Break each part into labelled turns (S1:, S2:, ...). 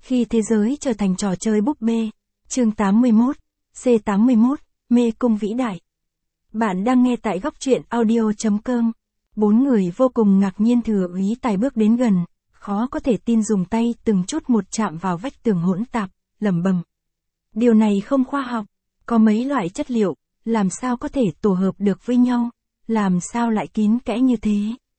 S1: Khi thế giới trở thành trò chơi búp bê. Chương 81, C81, mê cung vĩ đại. Bạn đang nghe tại góc truyện audio.com. Bốn người vô cùng ngạc nhiên thừa úy tài bước đến gần, khó có thể tin dùng tay từng chút một chạm vào vách tường hỗn tạp, lẩm bẩm. Điều này không khoa học, có mấy loại chất liệu, làm sao có thể tổ hợp được với nhau, làm sao lại kín kẽ như thế.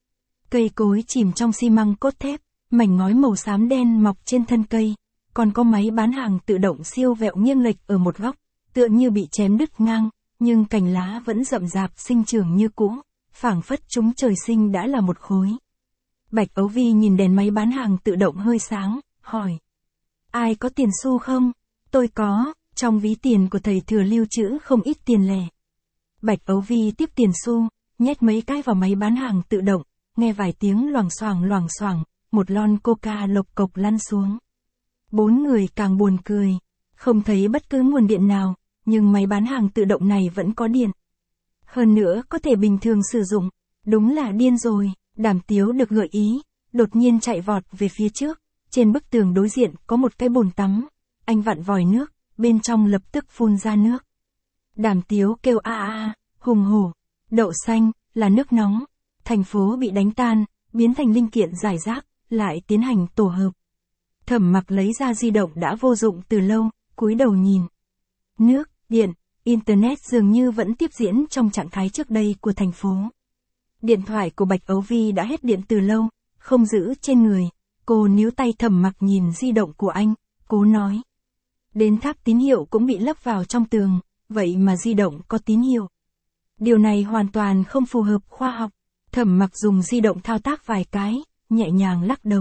S1: Cây cối chìm trong xi măng cốt thép, mảnh ngói màu xám đen mọc trên thân cây, còn có máy bán hàng tự động siêu vẹo nghiêng lệch ở một góc, tựa như bị chém đứt ngang, nhưng cành lá vẫn rậm rạp sinh trưởng như cũ, phảng phất chúng trời sinh đã là một khối. Bạch Ấu Vi nhìn đèn máy bán hàng tự động hơi sáng, hỏi. Ai có tiền xu không? Tôi có, trong ví tiền của thầy thừa lưu trữ không ít tiền lẻ. Bạch Ấu Vi tiếp tiền xu, nhét mấy cái vào máy bán hàng tự động, nghe vài tiếng loảng xoảng, một lon coca lộc cộc lăn xuống. Bốn người càng buồn cười, không thấy bất cứ nguồn điện nào, nhưng máy bán hàng tự động này vẫn có điện. Hơn nữa có thể bình thường sử dụng, đúng là điên rồi. Đàm Tiếu được gợi ý, đột nhiên chạy vọt về phía trước, trên bức tường đối diện có một cái bồn tắm, anh vặn vòi nước, bên trong lập tức phun ra nước. Đàm Tiếu kêu a, hùng hổ, đậu xanh, là nước nóng, thành phố bị đánh tan, biến thành linh kiện rải rác, lại tiến hành tổ hợp. Thẩm Mặc lấy ra di động đã vô dụng từ lâu, cúi đầu nhìn. Nước, điện, internet dường như vẫn tiếp diễn trong trạng thái trước đây của thành phố. Điện thoại của Bạch Ấu Vi đã hết điện từ lâu, không giữ trên người. Cô níu tay Thẩm Mặc nhìn di động của anh, cố nói. Đến tháp tín hiệu cũng bị lấp vào trong tường, vậy mà di động có tín hiệu. Điều này hoàn toàn không phù hợp khoa học. Thẩm Mặc dùng di động thao tác vài cái, nhẹ nhàng lắc đầu.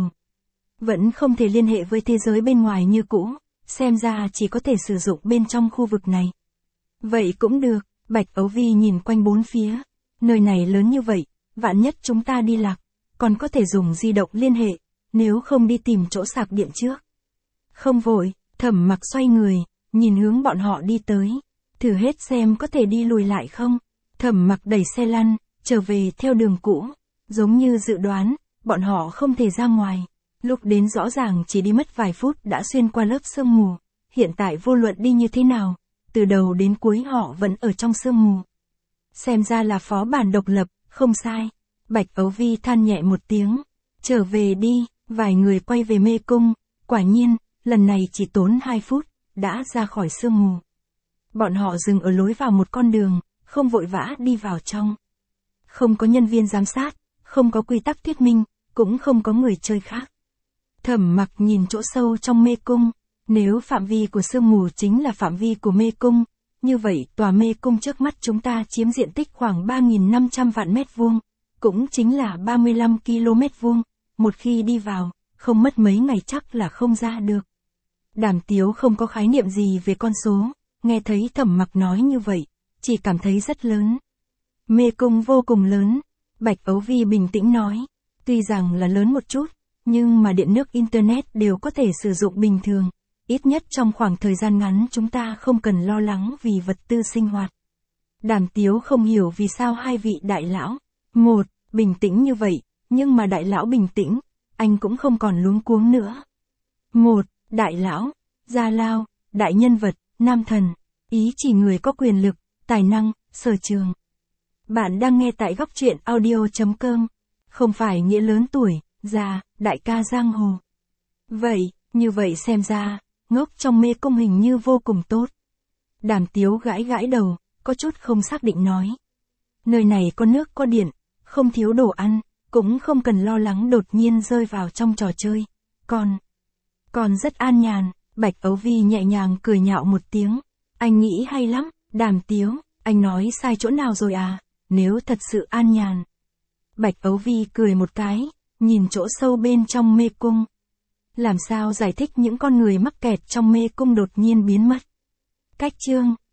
S1: Vẫn không thể liên hệ với thế giới bên ngoài như cũ, xem ra chỉ có thể sử dụng bên trong khu vực này. Vậy cũng được, Bạch Ấu Vi nhìn quanh bốn phía. Nơi này lớn như vậy, vạn nhất chúng ta đi lạc, còn có thể dùng di động liên hệ, nếu không đi tìm chỗ sạc điện trước. Không vội, Thẩm Mặc xoay người, nhìn hướng bọn họ đi tới. Thử hết xem có thể đi lùi lại không. Thẩm Mặc đẩy xe lăn, trở về theo đường cũ. Giống như dự đoán, bọn họ không thể ra ngoài. Lúc đến rõ ràng chỉ đi mất vài phút đã xuyên qua lớp sương mù. Hiện tại vô luận đi như thế nào, từ đầu đến cuối họ vẫn ở trong sương mù. Xem ra là phó bản độc lập, không sai. Bạch Ấu Vi than nhẹ một tiếng. Trở về đi, vài người quay về mê cung. Quả nhiên, lần này chỉ tốn 2 phút, đã ra khỏi sương mù. Bọn họ dừng ở lối vào một con đường, không vội vã đi vào trong. Không có nhân viên giám sát, không có quy tắc thuyết minh, cũng không có người chơi khác. Thẩm Mặc nhìn chỗ sâu trong mê cung. Nếu phạm vi của sương mù chính là phạm vi của mê cung, như vậy tòa mê cung trước mắt chúng ta chiếm diện tích khoảng 3.500 vạn mét vuông, cũng chính là 35 km vuông. Một khi đi vào, không mất mấy ngày chắc là không ra được. Đàm Tiếu không có khái niệm gì về con số, nghe thấy Thẩm Mặc nói như vậy, chỉ cảm thấy rất lớn. Mê cung vô cùng lớn, Bạch Ấu Vi bình tĩnh nói, tuy rằng là lớn một chút, nhưng mà điện nước internet đều có thể sử dụng bình thường. Ít nhất trong khoảng thời gian ngắn chúng ta không cần lo lắng vì vật tư sinh hoạt. Đàm Tiếu không hiểu vì sao hai vị đại lão, một, bình tĩnh như vậy, nhưng mà đại lão bình tĩnh, anh cũng không còn luống cuống nữa. Một, đại lão, gia lao, đại nhân vật, nam thần, ý chỉ người có quyền lực, tài năng, sở trường. Bạn đang nghe tại góc truyện audio.com, không phải nghĩa lớn tuổi, già, đại ca giang hồ. Vậy, như vậy xem ra, ngốc trong mê cung hình như vô cùng tốt. Đàm Tiếu gãi đầu, có chút không xác định nói. Nơi này có nước có điện, không thiếu đồ ăn, cũng không cần lo lắng đột nhiên rơi vào trong trò chơi. Còn rất an nhàn. Bạch Ấu Vi nhẹ nhàng cười nhạo một tiếng. Anh nghĩ hay lắm, Đàm Tiếu, anh nói sai chỗ nào rồi à, nếu thật sự an nhàn. Bạch Ấu Vi cười một cái, nhìn chỗ sâu bên trong mê cung. Làm sao giải thích những con người mắc kẹt trong mê cung đột nhiên biến mất? Cách chương